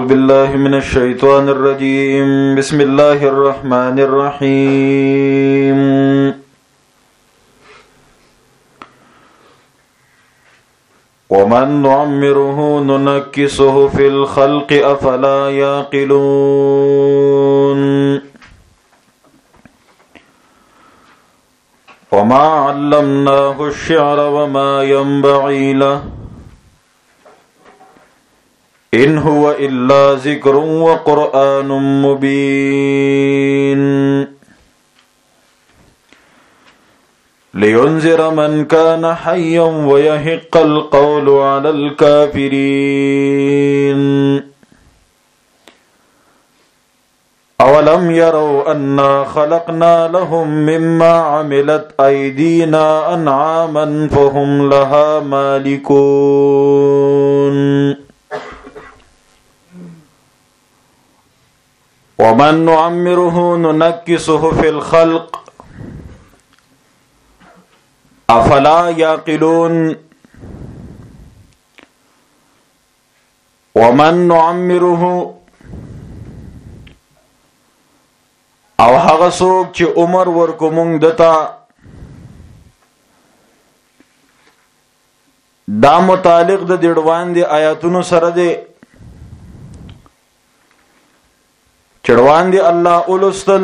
بالله من الشيطان الرجيم. بسم الله الرحمن الرحيم. ومن نعمره ننكسه في الخلق أفلا يعقلون. وما علمناه الشعر وما ينبغي له إن هو إلا ذكر وقرآن مبين لينذر من كان حيا ويحق القول على الكافرين. أولم يروا أنا خلقنا لهم مما عملت أيدينا أنعاما فهم لها مالكون. ومن نعمره ننكسه في الخلق افلا يعقلون. ومن نعمره او هغه څوک چې عمر ورکو مونږ دتا، دا متعلق د دیړوان دی آیاتونو سره دی. چړوان دی الله اولستل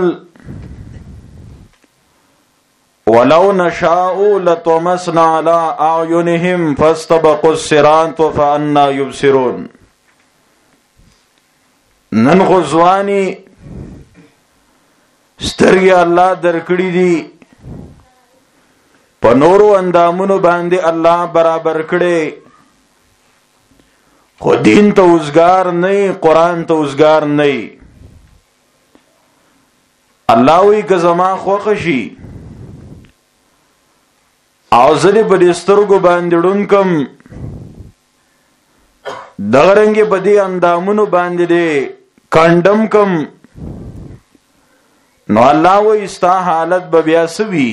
ولو نشاء لطمسنا على اعينهم فاستبقوا الصراط فأنا يبصرون. نن غزوانی سترګي الله درکړي دي، په نورو اندامونو باندې الله برابر کړي، خو دین ته وزګار نه، قرآن ته وزګار نه. الله وی که زما خوښ شي او زری په دې سترګو باندې ډونکم، دغه رنګې په دې اندامونو باندې دې کانډم کم، نو الله وی ستا حالت به بیا سوي.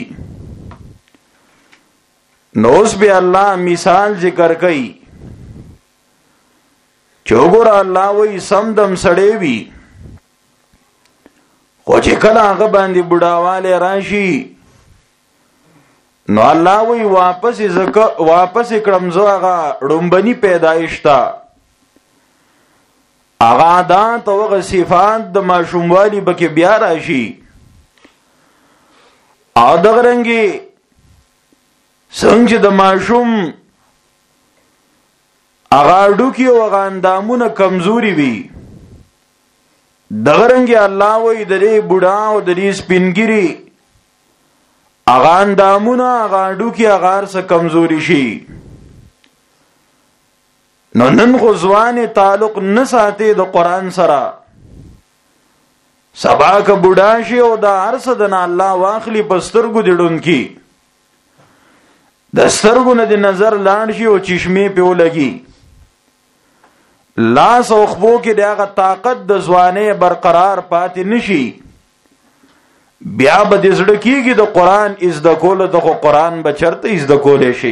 نو اوس بیا الله مثال ذکر کوي چې وګوره الله وی سمدم سړی وي، خو چې کله هغه باندې بوډاوالی راشي نو الله وی واپس کړم زه هغه ډومبني پیدایش ته، هغه عادات او هغه صفات د ماشوموالي به کې بیا راشي. او دغه رنګې څنګه چې د ماشوم هغه اډوکي او هغه اندامونه کمزوري وي، دغه رنګې الله وی د دې بوډا او د دې سپینګري هغه اندامونه هغه اډوکي هغه څه کمزوري شي. نو نن خو ځوانې تعلق نه ساتي د قرآن سره، سبا که بوډا شي او دا هر څه د نه الله واخلي په سترګو دې ډونکي، د سترګو نه د نظر لاړ شي او چشمې پې ولګي، لاس او خبو کې د هغه طاقت د ځوانۍ برقرار پاتې نشي، بیا به د زړه کېږي د قرآن ازده کولو ته، خو قرآن به چېرته ازده کولی شي؟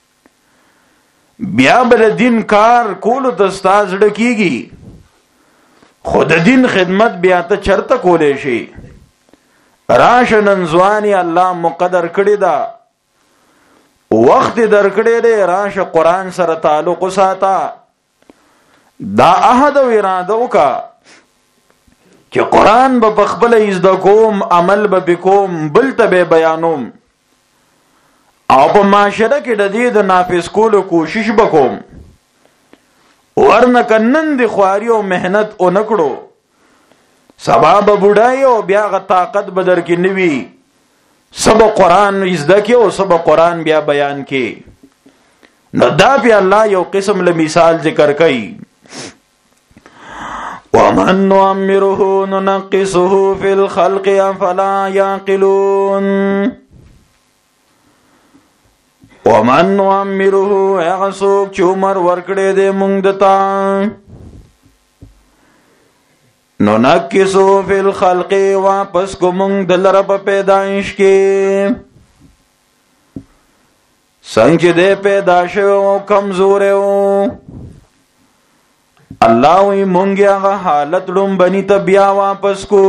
بیا به د دین کار کولو ته ستا زړه کېږي، خو د دین خدمت بیا ته چېرته کولی شي؟ راشه نن ځواني الله مقدر کړې ده، وخت یې درکړی دی، راشه قرآن سره تعلق وساته، دا عهد او اراده وکړه چې قرآن به پخپل زده کوم، عمل به کوم، بل ته به بیانوم، او په معاشره کې د دې د نافذ کولو کوشش وکوم. ورنه که نن د خواري او محنت ونه کړو، سبا به بوډای او بیا غ طاقت به در کې نه وي، سبا قرآن زده کې او سبا قرآن بیا بیان کې. نو دا بیا الله یو قسم له مثال ذکر کوي. ومن نعمره ننقصه في الخلق افلا يعقلون. ومن نعمره هغه څوک چې عمر ورکړی دی مونږ دته، ننقصه في الخلق واپس کو مونږ دلره په پیدایش کې، څنګه دې پیدا شو کمزور و الله وی مونږه هغه حالت لومبني ته بیا واپس کو.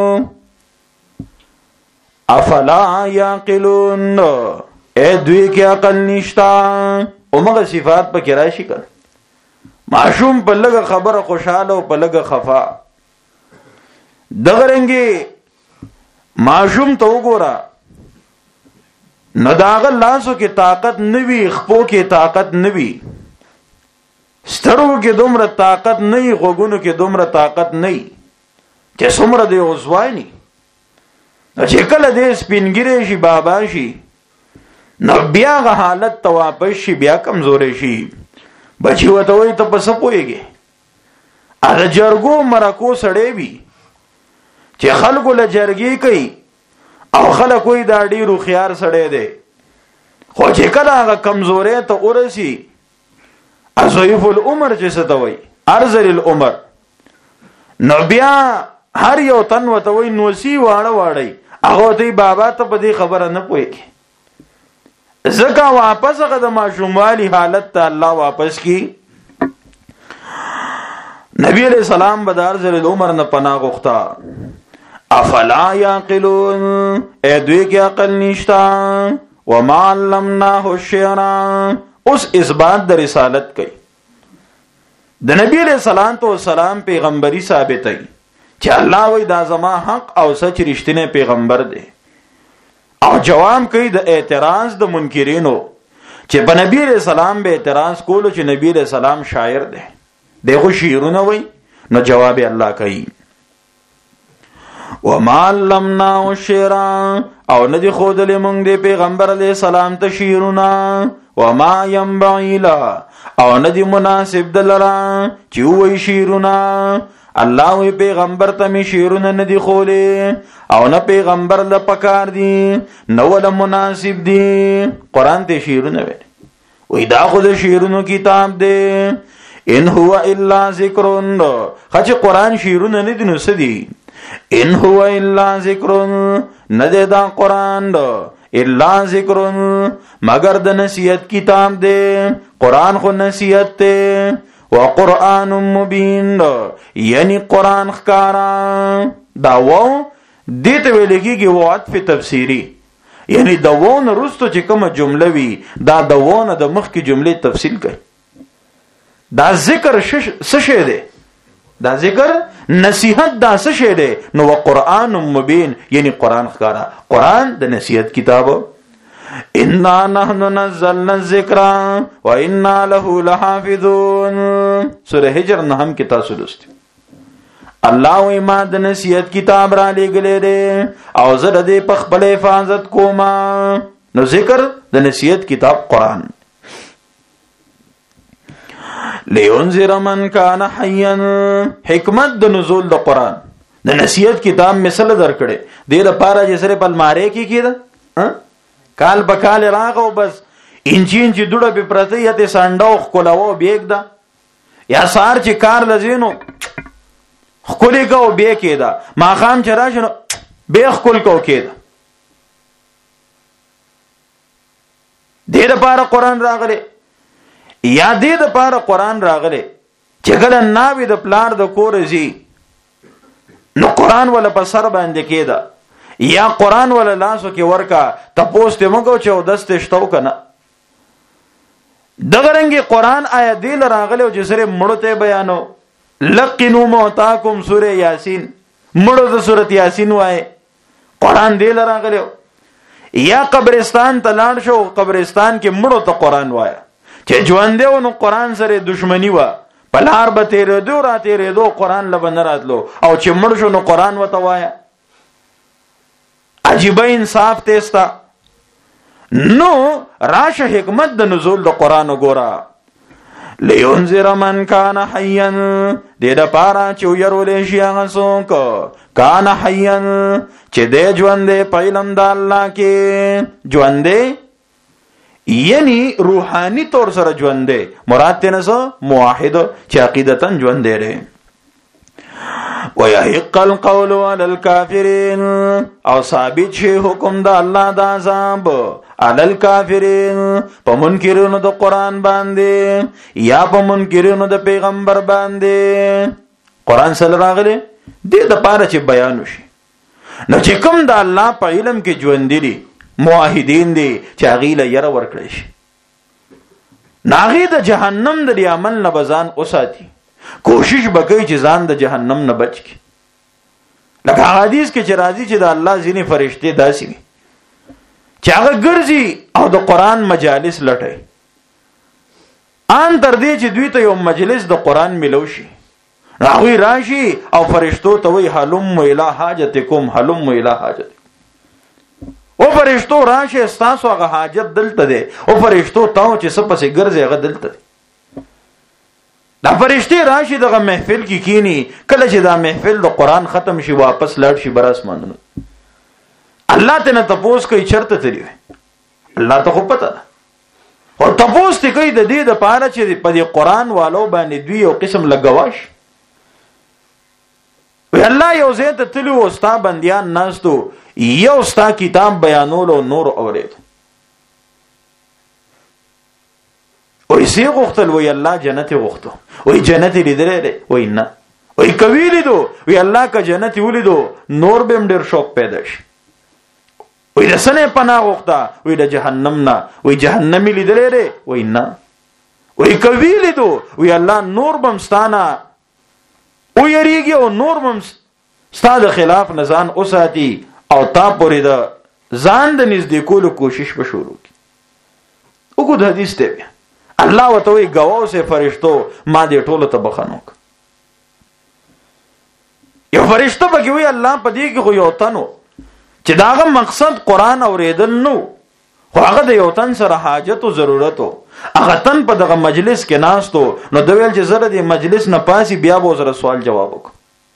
افلا یعقلون اے دوی کې عقل نشتا. اومغه صفات په کې راشي کړه. معشوم په لګه خبره خوشاله او په لګه خفا. دغه رنګي معشوم ته وګوره نو داغه لاسو کې طاقت نوي، خپو کې طاقت نوي، سترګو کې دومره طاقت نه وي، غوګونو کې دومره طاقت نه وي چې څومره دی اوسوایي. چې کله دې سپینګری شي بابا شي نو بیا غ حالت ته واپس شي، بیا کمزورې شي. بچي وته وي ته پس پويږي. اره جرګو مرکو سړې وي چې خلکو له جرګي کوي او خلک وي دا ډیرو خيار سړې دی. خو چې کله هغه کمزورې ته ورسي اضعیف العمر چې څه ته وي، ارذل العمر، نو بیا هر یو تن وته وي نوسی واړه واړی هغه ته بابا ته په دې خبره نه پويږي. زکه واپس هغه د ماشوموالی حالت ته الله واپس کی. نبی علیہ السلام بدار ذل العمر نه پناه غوښتا. افلا یعقلون اے دوی کې عقل نشتا. وما علمناه الشعر اوس اثبات د رسالت کوي. د نبی علیہ السلام پیغمبري ثابتای چې الله وی دا زما حق او سچ رښتینه پیغمبر دی. او جواب کوي د اعتراض د منکرینو چې په نبی علیہ السلام به اعتراض کولو چې نبی علیہ السلام شاعر دی، دغه شعرونه وای. نو جواب الله کوي وما علمناه الشعر او ندی خود له مونږ دی پیغمبر علیہ السلام ته شعرونه. وما ينبغي له او ندی مناسب دلرا چې وای شعرونه. الله وی پیغمبر ته می شعرونه ندی خوله او نه پیغمبر له پکار دی نو ول مناسب دی. قران ته شعرونه وی دا خود شعرونو کتاب دی. ان هو الا ذکر خچ قران شعرونه نه دي نو سدي. ان هو الا ذکر نه دا قران الا ذکر مگر د نصیحت کتاب دی. قران خو نصیحت ته. وقرآن مبین یعنی قرآن ښکارا. دا وو دته ویل کېږي و عطف تفسیری، یعنی د وو نه رستو چې کومه جمله وي دا د وو نه د مخ کې جمله تفصیل کوي. دا ذکر څه شی دی؟ دا ذکر نصیحت دا څه شی دی؟ نو وقرآن مبین یعنی قرآن ښکارا. قرآن د نصیحت کتابو. انا نحن نزلنا الذکر وانا له لحافظون. سورہ حجر نحم کی تاسو لوستي. الله وی ما د نصیحت کتاب را لګلې دي او زه د دې په خپل حفاظت کوم. نو ذکر د نصیحت کتاب قرآن. لينذر من كان حيا حکمت د نزول د قرآن د نصیحت کتاب مثال درکړي دې لپاره چې سره په الماره کې کېده کال بکال راغو بس انچی دوړه په پرته یته سانډو خلاو بیگ دا یا سار چې کار لزینو خولې کو بیگ کېدا ما خام چراشنو بیگ خول کو کېدا. دې لپاره قرآن راغله یا دې لپاره قرآن راغله چې کله ناوی د پلار د کور زی نو قرآن ولا په سر باندې کېدا یا قرآن ولا لاسو کې ورکا تپوس ته مګو چې دسته شتو کنه. دغه رنګي قرآن آیا دې لراغله چې سره مړو ته بیانو. لقنوا موتاکم سوره یاسین مړو د سوره یاسین وای قرآن دې لراغله. یا قبرستان ته لاړ شو قبرستان کې مړو ته قرآن وای چې ژوند دی نو قرآن سره دښمنی و پلار به تیرې دو را تیرې دو قرآن لبن راتلو او چې مړ شو نو قرآن وته وای. عجیب انصاف تیستا. نو راشه حکمت د نزول د قرآن وګورا. لينذر من كان حيا دې د پارا چې يرولې شي هغه څوک کان حيا چې دې ژوندې پېلم د الله کې ژوندې یعنی روحانی طور سره ژوندې مراد ته نه موحد چې عقیدتن ژوندې لري. ويحق القول على الكافرين او ثابت شي حکم د الله د عذاب على الكافرين په منکرونو د قران باندې یا په منکرونو د پیغمبر باندې. قران سره راغلي دې د پاره چې بیان وشي. نو چې کوم د الله په علم کې ژوند دي موحدین دي چې غیله ير ورکړي شي ناغي د جهنم د عمل نه بزان اوساتي کوشش وکړي چې ځان د جهنم نه بچ کی. لکه حدیث کې چې راځي چې د الله ځینې فرشتي داسي دي چې هغه ګرځي او د قران مجالس لټي ان تر دې چې دوی ته یو مجلس د قران ملو شي راوي راشي او فرشتو ته وی حلم الى حاجتکم حلم الى حاجتکم. او فرشتو راشي تاسو هغه حاجت دلته دي او فرشتو ته چې سپسې ګرځي هغه دلته دي. دا فرشتي راشي دغه محفل کې کینی کله چې دا محفل د قران ختم شي واپس لاړ شي بر اسمانونو. الله ته نه تپوس کوي چرته تری الله ته خو پته ده او تپوس ته کوي د دې د پاره چې په دې قران والو باندې دوی یو قسم لګواش وی الله یو زه ته تلو او ستا بنديان ناستو یو ستا کتاب بیانولو نور اورید وی سی غختل وی الله جنت غختو وی جنت لیدره وی نه وی کوي لیدو وی الله کا جنت ولیدو نور بهم ډیر شوق پیدا شي. وی د سنه پناه غختا وی د جهنم نه وی جهنمی لیدره وی نه وی کوي لیدو وی الله نور بم ستانه او یریږي او نور بم ستاده خلاف نزان اوساتی او تا پورې د ځان د نږدې کولو کوشش به شروع کی. وګورئ د حدیث ته الله وتوي گواو سے فرشتو ما دې ټولو ته بخنوک. یو فرشتو به وی الله په دې کې خو یو تنو چې داغه مقصد قران اوریدل نو خو هغه د یو تن سره حاجت او ضرورت هغه تن په دغه مجلس کې ناستو نو د ویل چې زره د مجلس نه پاسي بیا به زره سوال جواب وک.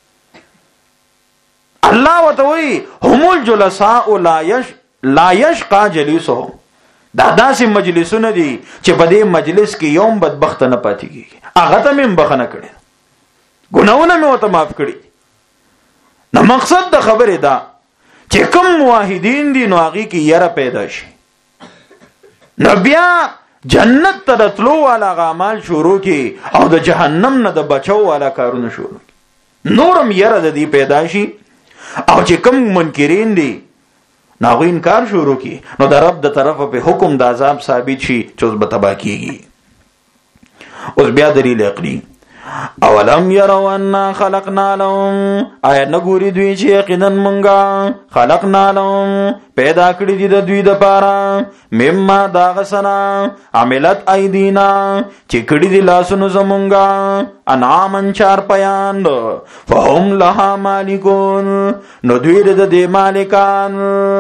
الله وتوي هم الجلساء لا يشقى جليسهم دا داسې مجلسونه دي چې په دې مجلس کې یوم بدبخت نه پاتې کیږي. هغه ته مې بخنه کړي ګناونه مې وته معاف کړي. نو مقصد د خبره دا چې کوم موحدین دي نو هغه کې یره پیدا شي نو بیا جنت ته راتلو والا اعمال شروع کی او د جهنم نه د بچو والا کارونه شروع کی. نورم یره د دې پیدا شي او چې کوم منکرین دي ناغو انکار شروع کی نو د رب د طرفه په حکم د عذاب ثابت شي چې اوس به تبا کیږي. اوس بیا دلیل عقلی اولم يروا ان خلقنا لهم آیا نګوري دوی چې یقینا مونږه خلقنا لهم پیدا کړی دي د دوی د پاره مما دا غسنا عملت ایدینا چې کړی دي لاسونو زمونږه انعامن چار پیان فهم لها مالکون نو دوی د دې مالکان.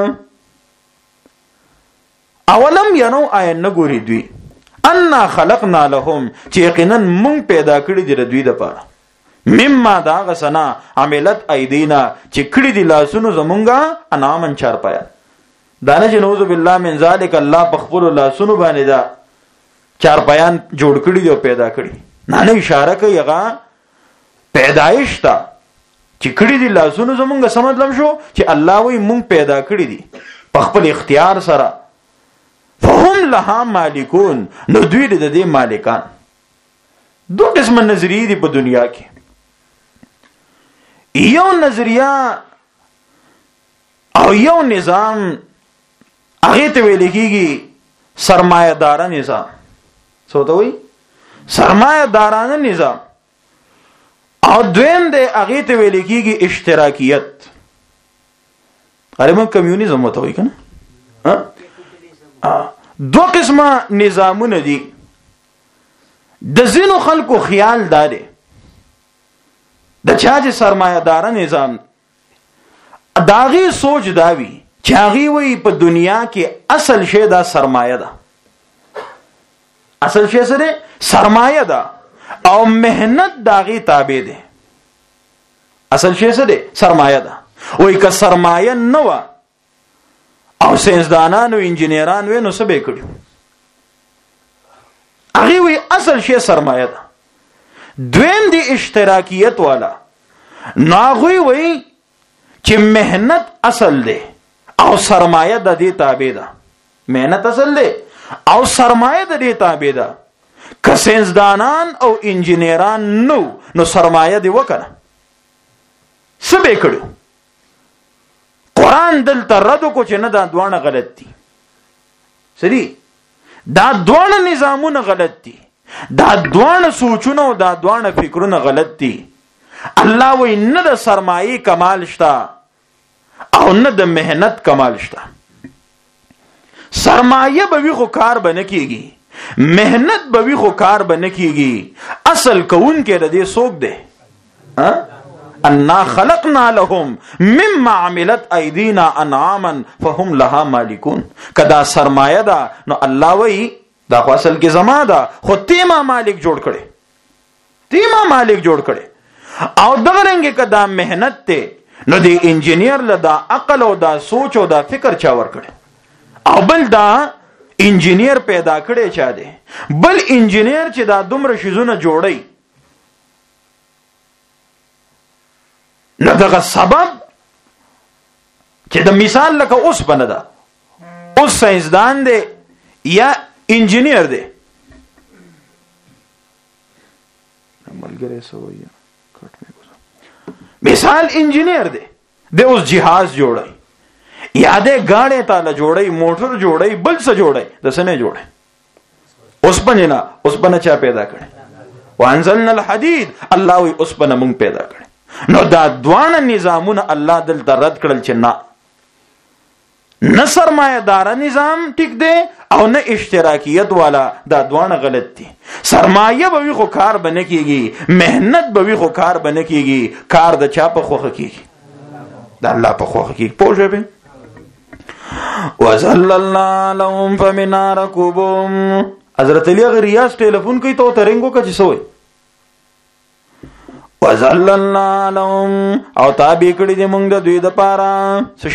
اولم يروا آیا نګوري دوی ان خلقنا لهم چې یقینا مونږ پیدا کړی دي د دوی د پاره مما دا غسنا عملت ایدینا چې کړی دي لاسونو زمونږه انعامن چار پیا. دانه چې نوذ بالله من ذالک الله په خپل لاسونو باندې دا چار پیان جوړ کړی دی او پیدا کړی. نه اشاره کوي هغه پیدایش ته چې کړی دي لاسونو زمونږه سمجلم شو چې الله وی مونږ پیدا کړی دي په خپل اختیار سره. فهم لها مالکون نو دوی د دې مالکان. دو قسم نظریه دي په دنیا کې. یو نظریه او یو نظام هغه ته ویل کېږي سرمایه دارانه نظام. څه ته وایي؟ سرمایه دارانه نظام. او دویم د هغه ته ویل کېږي اشتراکیت. موږ کمیونیزم وته وایي کنه. دو قسمه نظامونه دي. د زینو خلکو خیال داره د چا چې سرمایه دار نظام داغي سوچ داوي چې هغه وي په دنیا کې اصل شی دا سرمایه ده. اصل شی سره سرمایه ده او مهنت داغي تابع ده. اصل شی سره سرمایه ده. وای که سرمایه نه و او ساينسدانان او انجنيران وینو څه به کړو. هغه وی اصل شی سرمایه ده. دویم دی اشتراکیت والا ناغوی وی چې مهنت اصل دی او سرمایه د دې تابع ده. مهنت اصل دی او سرمایه د دې تابع ده. که ساینسدانان او انجینیران نو سرمایه دی وکنه څه به کړو. قرآن دلته رد کو چې نه دا دوانه غلط دي. سری دا دوانه نظامونه غلط دي، دا دوانه سوچونه او دا دوانه فکرونه غلط دي. الله وی نه د سرمایه کمال شتا او نه د مهنت کمال شتا. سرمایه به وی خو کار بنه کیږي، مهنت به وی خو کار بنه کیږي. اصل کون کې د دې سوق دی انا خلقنا لهم مما عملت ایدینا انعاما فهم لها مالکون. کدا سرمایه دا نو الله وی دا خو اصل کې زما دا خو تیما مالک جوړ کړي، تیما مالک جوړ کړي. او دغه رنګ کدا مهنت ته نو دی انجینیر له دا عقل او دا سوچ او دا فکر چا ور کړي. او بل دا انجینیر پیدا کړي چا دی، بل انجینیر چې دا دومره شیزونه جوړي. نو دغه سبب چې د مثال لکه اوس بنه ده، اوس ساينسدان دی یا انجینیر دی، مثال انجینیر دی اوس جهاز جوړي یا د غاړې تاله جوړي، موټر جوړي، بل څه جوړي، د سنې جوړي. اوس بنه اوس بنه چا پیدا کړي؟ وانزلنا الحديد، الله وی اوس بنه مونږ پیدا کړي. نو دا دوانه نظامونه الله دلته رد کړل چې نه سرمایه دار نظام ټیک دی او نه اشتراکیت والا، دا دوانه غلط دي. سرمایه به وی خو کار بنه کیږي، مهنت به وی خو کار بنه کیږي. کار د چا په خوخه کیږي؟ د الله په خوخه کیږي. پوه به وزللنا لهم فمنا ركوبهم. حضرت علی اگر ریاض ټلیفون کوي ته ترنګو کا چې سوې وزللنا لهم او تابع کړي دې موږ د دوی د پاره څه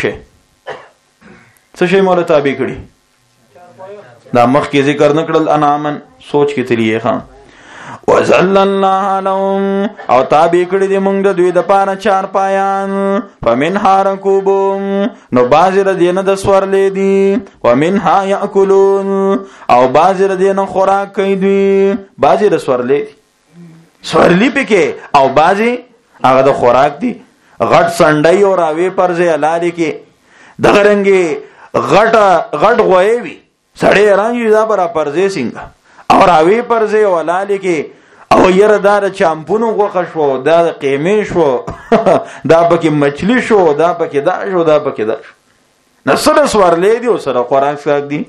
شي مولا تابع کړي. دا مخ کې ذکر نکړل انامن سوچ کې تلیه خان. وزللنا لهم او تابع کړي دې موږ د دوی د پاره چار پایان. فمنها ركوبهم نو بازر دې نه د سورلې دي، ومنها یاکلون او بازر دې نه خوراک کوي دوی. بازر سورلې دي، سورلی پکې، او بازي هغه د خوراک دي. غټ سنډي او راوي پرځه الاله کې دغه رنګي غټ غوي وي سړی رانګي دا پر پرځه څنګه او راوي پرځه او الاله کې او ير دار چامپونو غوخه شو، دا قیمه شو دا پکې مچلی شو، دا پکې دا شو، دا پکې دا شو. نسل سورلې دي او سره خوراک ساک دي.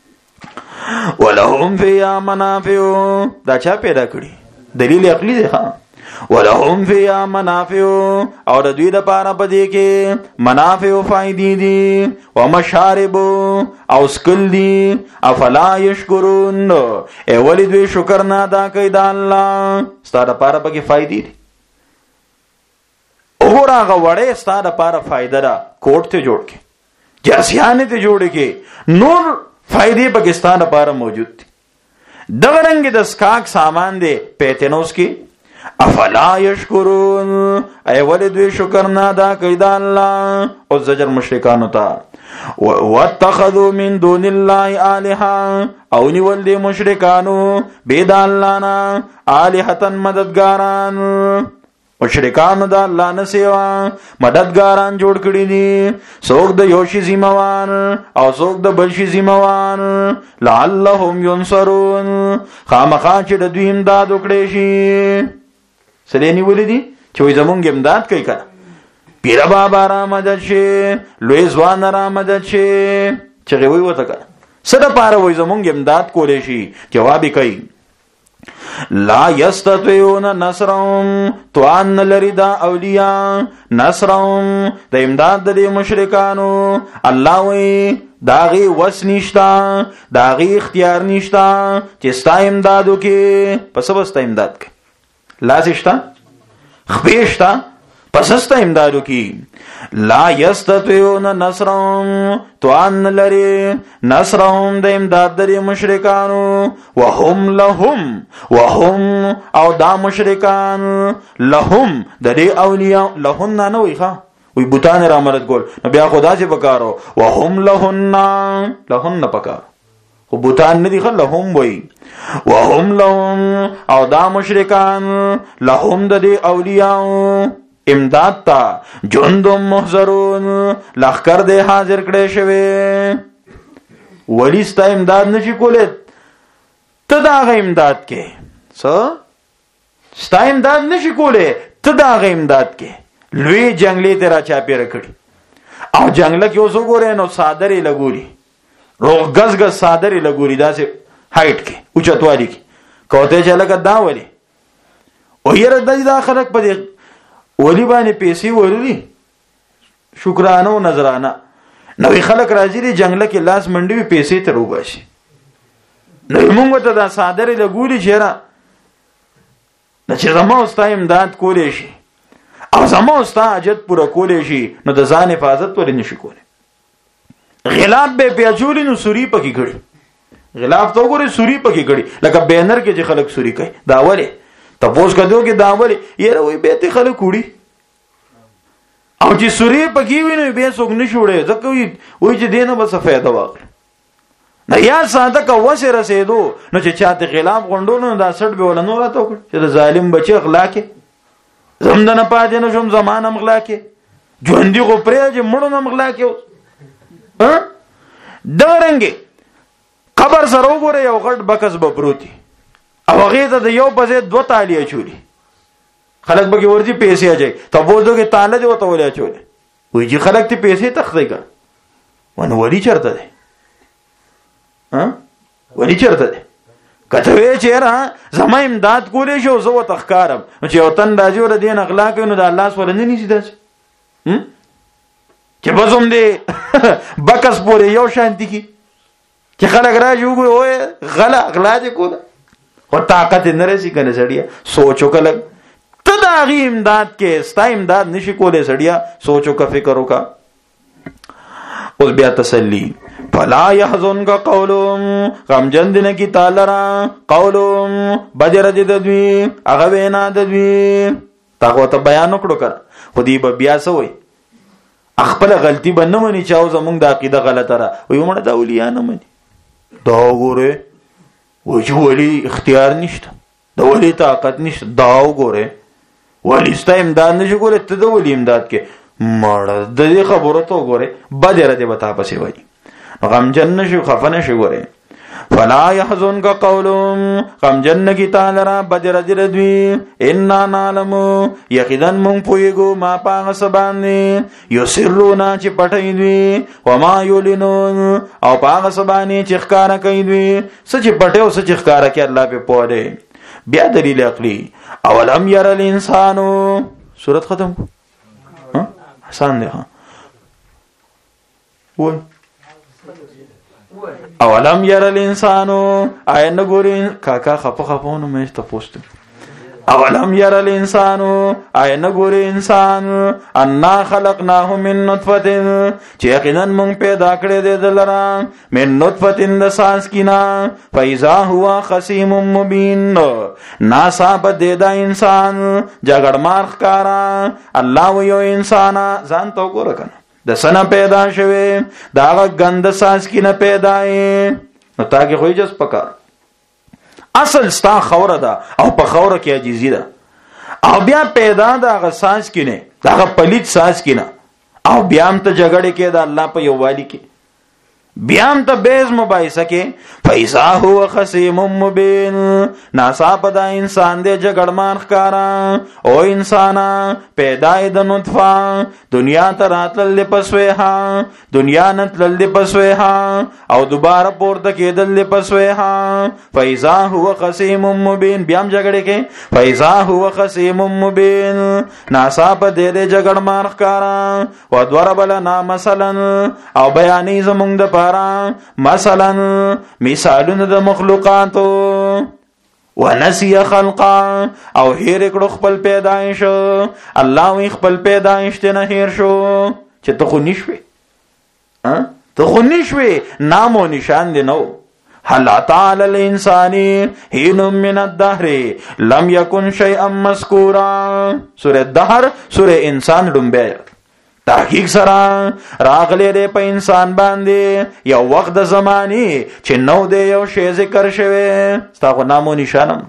ولهم فيها منافع، دا چا پیدا کړی؟ دلیل عقلی دی ها. ولهم فيها منافع او د دوی د پاره پدې کې منافع او فائدې دي. ومشارب او سکل دي. افلا یشکرون اولی دوی شکر نه ادا کوي د الله. ستاره پاره پکې فائدې دي. وګوره وړې ستاره پاره فائدہ را کوټ ته جوړ کې، جاسیانه ته جوړ کې، نور فائدې پاکستان لپاره موجود دي. دغه رنګ د سکاک سامان دی پیتنوس کې. افلا یشکرون ای ولې دوی شکر نه ادا کوي د الله. او زجر مشرکانو ته واتخذوا من دون الله الها او نیول دي مشرکانو بيد الله نه الهتن مددګاران. مشرکانو د الله نه سیوا مددګاران جوړ کړی دي. څوک د یو شي ذمہوار او څوک د بل شي ذمہوار. لعلهم ينصرون خامخا چې د دوی امداد وکړي شي. سلینی ولیدي چې وي زمونږ امداد کوي کنه. پیر بابا را مدد شي، لوی ځوان را مدد شي، چې وي وته کنه سره پاره وي زمونږ امداد کولې شي. جواب کوي لا یستطيعون نصرهم توان لردا اولیاء نصرهم د امداد د مشرکانو. الله وی داغي وس نشتا، داغي اختیار نشتا چې ستا امدادو کې پس وستا امداد کوي. لازشتا خپېشتا پس است امدادو کی لا یستطيعون نصرهم توان لري نصرهم د امداد د مشرکانو وهم او دا مشرکان لهم د دې اولیاء لهن نه وي ښا وي بوتان را مدد کول نو بیا خدا سي پکارو وهم لهن پکار خو بوتان نه دي خل لهم وي وهم او دا مشرکان لهم د دې اولیاء امداد تا جندم محضرون لخکر دے حاضر کڑے شوے ولی ستا امداد نشی کولے تداغ امداد کے ستا امداد نشی کولے تداغ امداد کے لوی جنگلی تیرا چاپی رکھڑی او جنگلہ کیوں سو گو رہے نو سادری لگولی روغ گز سادری لگولی دا سے ہائٹ کے اچتوالی کی کوتے چا لگا دا ولی او یہ رد دا خلق پا دیکھ ولی باندې پیسې ورلی شکرانه او نظرانه نو خلک راځي دی جنگله کې لاس منډي پیسې ته روباشي نو موږ ته دا صادره لګولي چیرې نه چې زمو ستا امداد کولې شي او زمو ستا حاجت پوره کولې شي نو د ځان حفاظت ورې نشي کولې غلاف به پیاچولې نو سوري پکې کړي غلاف تو ګوري سوري پکې کړي لکه بینر کې چې خلک سوري کوي دا وله تپوس کدو کې داولی یره وی بیت خلک وړي او چې سوري پکې ویني به څوک نشوړي ځکه وی چې دینه بس فائدہ واغله نه یا ساده کا وسه رسیدو نو چې چاته غلام غونډونو دا سټ به ول نور راته چې ظالم بچي اخلاق زمدنه پاتې نو شم زمانه مغلا کې ژوندۍ غو پرې چې مړو نه مغلا کې ها دغرنګي قبر سره وګوره یو غټ بکس بپروتي او هغه ته یو په ځای دوه تالیه چولی خلک به ورځي پیسې اچي تبوځو کې تاله دی وته ولیا چولې وای چې خلک ته پیسې تخته کا ونه وری چرته دی ها وری چرته دی کته وی چیرې زما امداد کولې شو زه وته ښکارم چې یو تن راځي ور دین اخلاق نو د الله سره نه نيسي داس چې بزوم دی بکس پورې یو شانتی کی چې خلک راځي وګوي غلا اغلا دي کو او طاقت نرسی کنه سړیا سوچو کله تداغي امداد کې ستا امداد نشي کولای سړیا سوچو کا فکر وکا اوس بیا تسلی فلا يحزنك قولهم غم جندنه کی تعالی را قولهم بجر ددوی هغه وینا ددوی تاغه ته بیان وکړو کړ خودی به بیا سوې خپل غلطي بنه مني چاو زمونږ د عقیده غلطه را وي مړه د اولیاء نه مني دا وګوره وجه ولی اختیار نشته د ولی طاقت نشته دا وګوره ولی ستا امداد نشي کولای ته د ولی امداد کې مړه د دې خبره ته وګوره بدره دې وتا پسې وایي غم جن نشي خفنه شي وګوره فلا يحزنك قولهم غم جن کی تعالی را بدره دې دوی ان نعلم یقینا مون پویګو ما پاغه سبانه یسرون چې پټای دوی وما یولنون او پاغه سبانه چې ښکارا کوي دوی سچ پټو سچ ښکارا کوي الله په پوره بیا دلیل عقلی اولم ير الانسان سورۃ ختم حسن ده و اولم ير الانسان اين ګورین کاکا خپونه مې ته پوسټ اولم ير الانسان اين ګورین انسان ان خلقناه من نطفه چې یقینا موږ پیدا کړی دی دلرا من نطفه د سانس کینا فاذا هو خصيم مبين ناصاب د انسان جګړ مار ښکارا الله ویو انسان ځان تو ګور کنه د سنه پیدا شوه دا غند سانس کی نه پیدا نو تاکي خو جس پکا اصل ستا خوره ده او په خوره کې عجیزی ده او بیا پیدا ده غ سانس کی نه دا پلیت سانس کی نه او بیا هم ته جګړه کې ده الله په یووالي کې بیا هم ته بیز مبایسه کې فیضا هو خصیم مبین ناصاب دا انسان دے جگڑمان خکارا او انسانا پیدای د نطفه دنیا ته راتلل پسویها دنیا نتلل پسویها او دوباره پورته کېدل پسویها فیضا هو خصیم مبین بیا هم جګړه کې فیضا هو خصیم مبین ناصاب دے جگڑمان خکارا و ضرب لنا مثلا او بیانی زمونږ د مثلا مثالونه د مخلوقاتو ونسی خلقا او هیر کړو خپل پیدایش. الله وی خپل پیدایش ته نه هیر شو چې ته خو نشوي، ته خو نشوي، نام و نشان دی نو. هل اتى الانسان حين من الدهر لم يكن شيئا مذكورا. سورہ دهر سورہ انسان ډمبه تحقیق سره راغلی دی په انسان باندې یو وخت د زمانی چې نو دی یو شی ذکر شوی، ستا خو نام و نشانم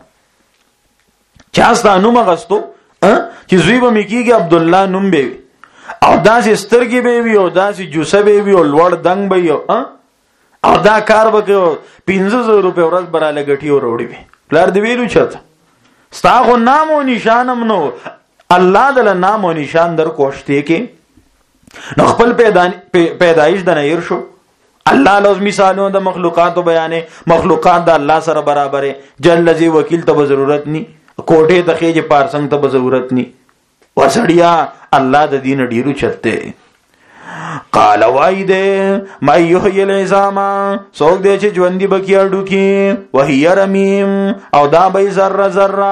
چا ستا نوم غستو چې زوی به میکیږي عبد الله نوم به او داسې سترګې به وي او داسې جوسه به وي او لوړ دنګ به وي او دا کار وکړو 500 روپے ورځ براله غټي او وروړي وي. پلار دی ویلو چاته ستا خو نام او نشانم نو، الله دل نام او نشان در کوشته کې نو خپل پیدایش د نیر شو. الله لوز مثالونو د مخلوقات بیانې، مخلوقات د الله سره برابر جل ذی وکیل ته ضرورت ني، کوټه ته خېج پارسنګ ته ضرورت ني، وسړیا الله د دین ډیرو چته. قال وایده ما یحیی العظام، سوک دې چې ژوندۍ بکی اډو کې، وهي رمیم او دا به ذره ذره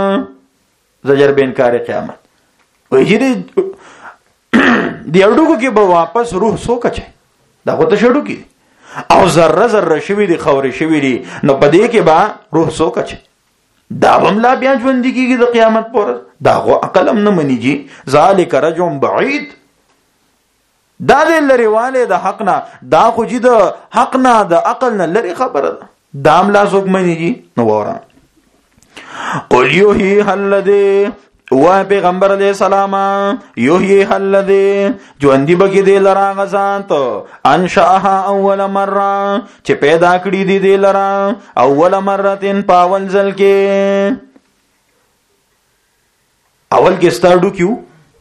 زجر به انکار قیامت. وایي دې دی اډو کې به واپس روح سوک چي، دا خو ته شډو کې او ذره ذره شوی دی خوري شوی دی، نو پدې کې با روح سوک چي، دا هم لا بیا ژوندۍ کېږي د قیامت پر. دا خو عقل هم نه منيږي. ذالک رجل بعید، دا د لريواله د حق نه، دا خو چې د حق نه د عقل نه لري خبره ده، دا هم لا څوک منيږي. نو وره قل یحیی الذی، و پیغمبر علیہ السلام یحیی الذی ژوندۍ بکی دی لرا غزانت انشاها اول مره چې پیدا کړی دی دی لرا اول مرتين پاول ځل کې. اول کې ستارډو کیو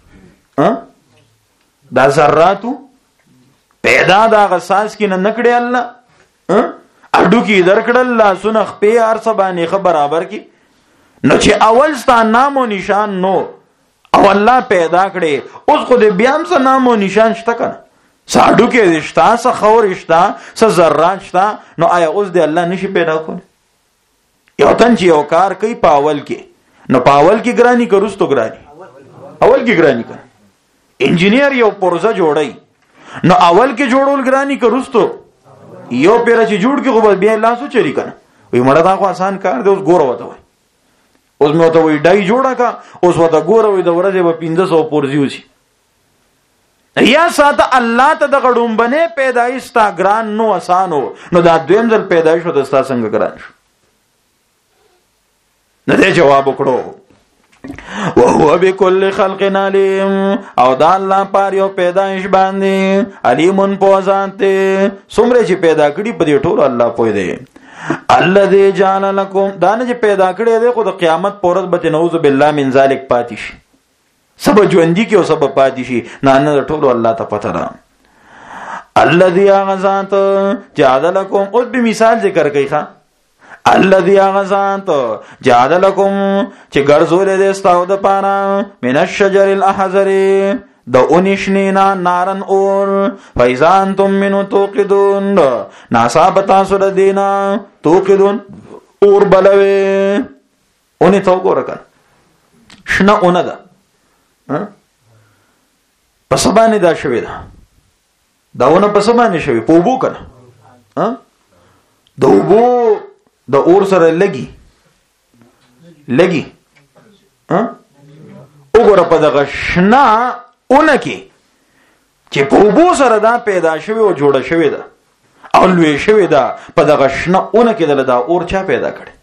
دا ذراتو پیدا دا غساس کې نه نکړي الله اډو کې درکړل الله سنخ په ارسه باندې خبر برابر کی. نو چې اول ستا نام و نشان نو او الله پیدا کړي، اوس خو دې بیا هم څه نام و نشان شته کنه، ساډو کې رشتہ څه خور رشتہ څه ذرات شته، نو آیا اوس دې الله نشي پیدا کولی؟ یو تن چې یو کار کوي پاول کې، نو پاول کې ګرانی کروستو ګرانی، اول کې ګرانی کړه. انجینیر یو پروژه جوړای، نو اول کې جوړول ګرانی کروستو، یو پیرا چې جوړ کې خو بیا لاسو چری کنه، وی مړه دا خو آسان کار دی. اوس ګوره وته وای، اوس مې وته وی ډای جوړه کا، اوس وته ګوره وی د ورځې به 1500 پورزي وسی. یا ساته الله ته د غړوم بنه پیدایش تا ګران نو آسانو، نو دا دویم ځل پیدایش وته ستا څنګه ګران شو؟ نه دې جواب وکړو. وهو بكل خلق عليم، او دا الله پر یو پیدایش باندې علیم پوزانته، څومره چې پیدا کړي په دې ټول الله پوي دی. الذي جعل لكم، دا نه چې پیدا کړي دی خو د قیامت پورز به نعوذ بالله من ذلک پاتې شي، سبا ژوندۍ کې او سبا پاتې شي، نه نه ټول الله ته پته ده. الذي غزات جعل لكم، اوس به مثال ذکر کوي ښا، الذي غزات جعل لكم چې ګرځول دي ستاسو د پاره من الشجر الاحزر د اونشنینا نارن اور فاذا انتم منه توقدون، ناصابتا سر دینا توقدون اور بلوي اونې تو ګورکن شنه اونه ده پس باندې دا شوی ده، داونه پس باندې شوی په وبو کنه د وبو د اور سره لګي وګوره په دغه شنه اونه کې چې په وبو سره دا پیدا شوی او جوړه شوی ده او لوی شوی ده، په دغه شنه اونه کې دل دا اور چا پیدا کړي؟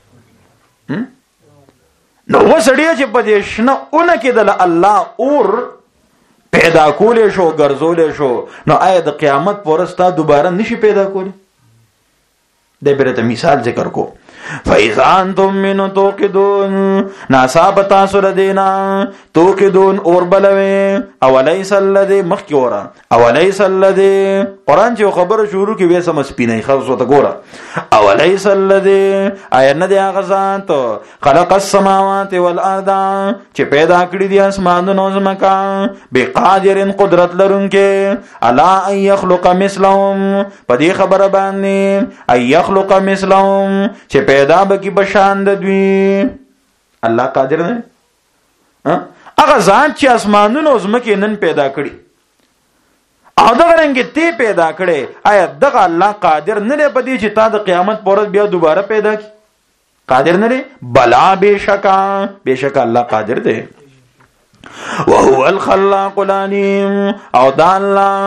نو وسړی چې په دې شنه اونه کې دل الله اور پیدا کولې شو ګرځولې شو، نو آیا د قیامت پرستا دوباره نشي پیدا کولی؟ دې برته مثال ذکر کو. فاذا انتم من توقدون، ناصابتا سر دینا توقدون اور بلوي. اوليس الذي مخکورا، اوليس الذي قران چې خبر شروع کې وې سم سپینې خاصه ته ګوره، اوليس الذي اين دي غزات خلق السماوات والارض چې پیدا کړی دي اسمانونو زمکا، بقادر قدرت لرونکي الا ان يخلق مثلهم، په دې خبره باندې ان يخلق مثلهم چې پیدا بکی بشان د دوی. الله قادر نه هغه ذات چې اسمانونو زمکه نن پیدا کړي او دغه رنګ ته پیدا کړي، آیا دغه الله قادر نه دی پدې چې تا د قیامت پر ورځ بیا دوباره پیدا کی؟ قادر نه دی؟ بلا بشکا الله قادر دی. وهو الخلاق العلیم، او دا الله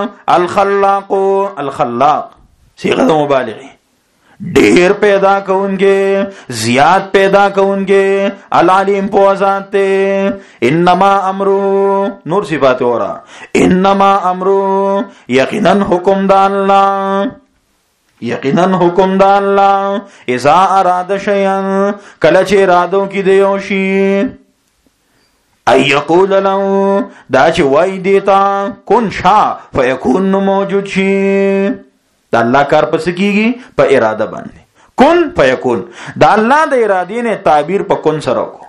الخلاق صيغه مبالغه، ډیر پیدا کونکے، زیاد پیدا کونکے، العلیم پو ذات تے. انما امرو نور صفات اورا، انما امرو یقینا حکم دا اللہ، اذا اراد شیئا کله چې ارادو کی دیو شی، ای یقول له دا چې وای دیتا کن شا فیکون موجود شي. دا الله کار پس کیږي په اراده باندې، کن فیکون. دا الله د ارادې نه تعبیر په کن سره کو.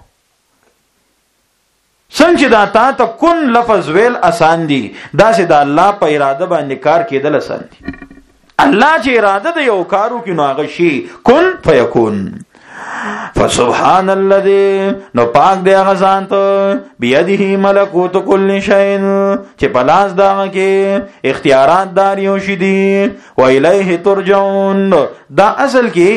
څنګه دا تا ته کن لفظ ویل آسان دي، دا چې دا الله په اراده باندې کار کېدل آسان دي. الله چې اراده د یو کارو کې نو هغه شي کن فیکون. فسبحان الذي، نو پاک دی هغه ذات بيده ملکوت کل شیء چې پلاس داغه کې اختیارات دار یو شي دي. و الیه ترجعون، دا اصل کې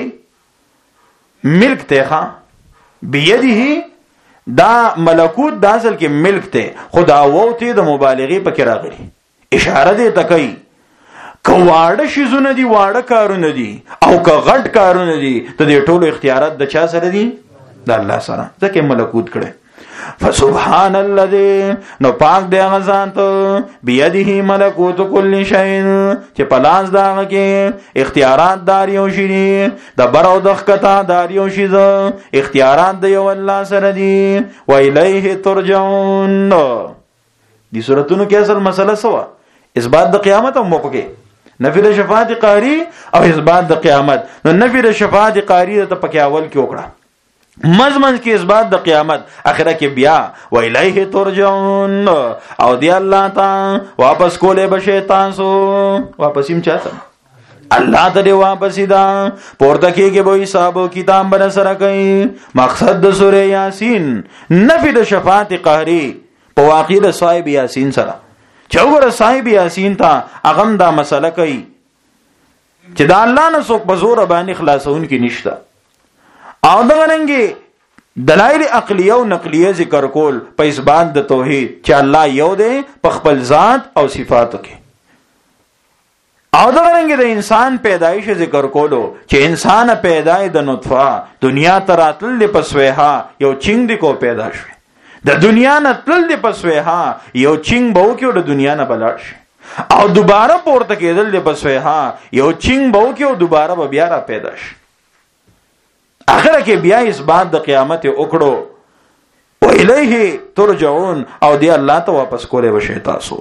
ملک ته ښا بيده، دا ملکوت دا اصل کې ملک ته، خدا ووته د مبالغه پکې راغلي، اشاره دې تکي که واړه شیزونه دي، واړه کارونه دي، او که غټ کارونه دي، ته دې ټولو اختیارات د چا سره دي؟ د الله سره. ځکه ملکوت کړي. فسبحان الذي، نو پاک دی هغه ذات بيده ملکوت کل شیء چې پلاس داغه کې اختیارات دار یو شي دي، د بر او د ښکته دار یو شي، اختیارات د یو الله سره دي. و الیه ترجعون. دي سورتونو کې اصل مسله سوا اثبات د قیامت او موقع، نفی د شفاعت قاری او اثبات د قیامت. نو نفی د شفاعت قاری ته پکې اول کې وکړه، مزمن کې اثبات د قیامت، اخره کې بیا و الیه ترجعون، او دی الله ته واپس کولې بشه تاسو. واپس هم چاته الله ته دی واپس دا پورته کېږي، به حساب او کتاب بر سره کوي. مقصد د سورې یاسین نفی د شفاعت قاری په واقع د صاحب یاسین سره، چوغره صاحب یاسین ته اغم دا مسله کوي چې دا الله نه څوک په زور باندې خلاصون کې نشته، او دا غننګي دلایل عقلیه او نقلیه ذکر کول په اثبات د توحید چې الله یو دی په خپل ذات او صفاتو کې، او دا غننګي د انسان پیدایش ذکر کولو چې انسان پیدای د نطفه دنیا تراتل پسويها یو چنګ دی کو پیدا شو، د دنیا نه تل دی پسويها یو چنګ بو کې د دنیا نه بلاړ شي، او دوباره پورته کېدل دی پسويها یو چنګ بو کې او دوباره به بیا را پیدا شي. اخره کې بیا اثبات د قیامت وکړو، و الیه ترجعون، او دی الله ته واپس کولې وشي تاسو.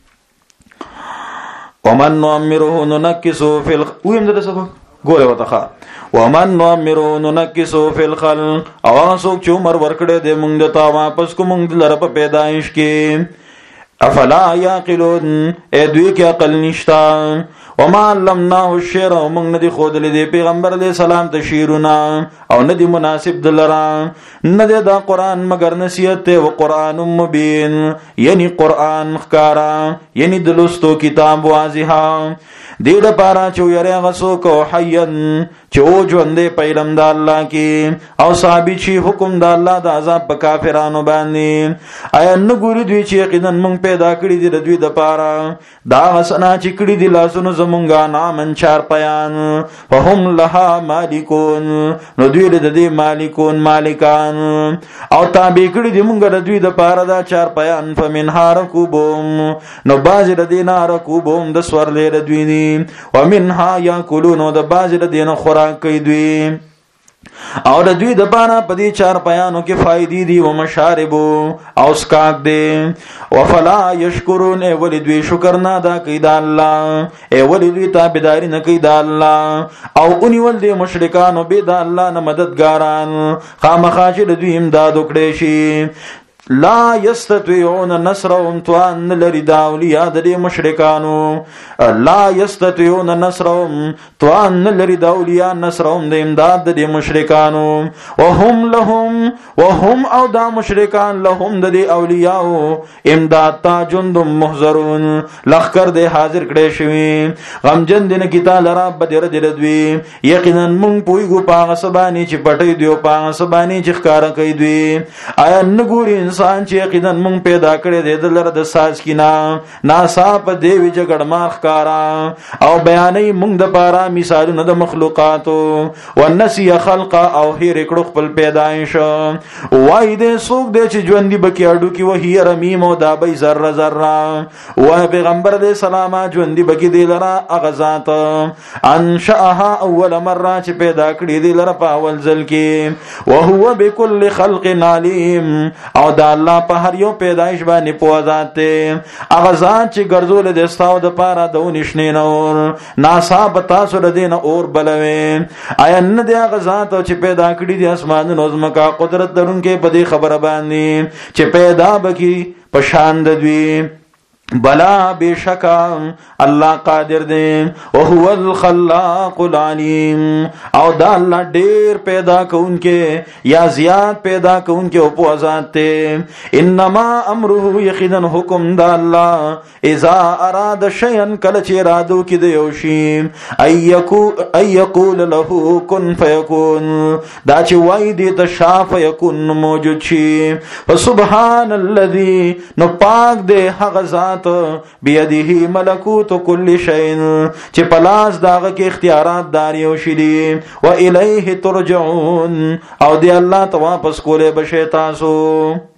ومن نعمره ننكسه في ویم د سبق ګوره وتخا ومن نعمره ننكسه في الخلق، او هغه څوک چې عمر ورکړي د موږ د تا واپس کو موږ لره په پیدایش کې. افلا یعقلون، اے دوی کې عقل نشتا. وما علمناه الشعر، او موږ ندی خودلې دی پیغمبر علیہ السلام ته شعرونه، او ندی مناسب دلرا، ندی دا قرآن مگر نصیحت او قرآن مبین، یعنی قرآن ښکارا، یعنی دلستو کتاب واضحه، دې لپاره چې یاره غسو کو حین چې او ژوندې په علم د الله کې، او ثابت شي حکم د الله د عذاب په کافرانو باندې. آیا نه ګوري دوی چې یقینا موږ پیدا کړی دي د دوی د پاره دا حسنا چې کړی دي لاسونو زمونږه نامن چار پیان، فهم لها مالکون، نو دوی د دې مالکان، او تابع کړی دي موږ د دوی د پاره دا چار پیان. فمنها رکوبهم، نو باز د دې نه رکوبهم د سورلې د دوی دي، ومنها یاکلون، د باز د دې نه خوراک کوي دوی، او د دوی د پاره په دې چار پیانو کې فائدې دي، او مشارب او اسکاک دي. وفلا یشکرون، ولې دوی شکر نه ادا کوي د الله، ولې دوی تابعداري نه کوي د الله، او اونې ول دي مشرکان او به د الله نه مددګاران، خامخا چې د دوی امداد وکړي شي. لا یستطيعون نصرهم توان لري دا اولیاء د مشرکانو لا یستطيعون نصرهم توان لري دا اولیاء نصرهم د امداد د مشرکانو وهم او دا مشرکان لهم د اولیاء امداد تا جند محضرون لخر د حاضر کړي شوی غمجن دین کی تعالی رب بدر دلدوی یقینا مون پویګو پاغه سبانی چې پټي دیو پاغه سبانی چې ښکارا کوي دوی آیا نګوري انسان چې یقینا مون پیدا کړی دی د لره د ساز کینا ناسا په دیوی جګړ ماخ کارا او بیانې مونږ د پارا مثالونه د مخلوقاتو ونسی خلق او هیر کړو خپل پیدایش وای دې سوق دې چې ژوند دی بکی اډو کی وਹੀ رمیم او دا به ذره ذره و پیغمبر دې سلام ژوند دی بکی دی لره اغزات انشاها اول مره چې پیدا کړی دی لره په اول ځل کې او هو بكل خلق علیم او دا الله په هر یو پیدایش باندې پوه ذات دی هغه ذات چې ګرځول د استاو د پاره د ونښنې نور ناسا بتا سره دین اور بلوي آیا نه دی هغه ذات چې پیدا کړی دی اسمانونو زمکا قدرت درونکې په دې خبره باندې چې پیدا بکی پشان د دوی بلا بشکا الله قادر دی او هو الخلاق العلیم او دا الله ډیر پیدا کونکي یا زیات پیدا کونکي او په ذات ته انما امره یقینا حکم دا الله اذا اراد شيئا کله چې ارادو کې دی او شی ايقول له كن فيكون دا چې وای دی ته شاف يكون موجود شي فسبحان الذي نو پاک دی هغه ذات بيده ملکوت کل شيء چې پلاس داغه کې اختیارات داری او شدي و الیه ترجعون او دی الله ته واپس کوله بشه تاسو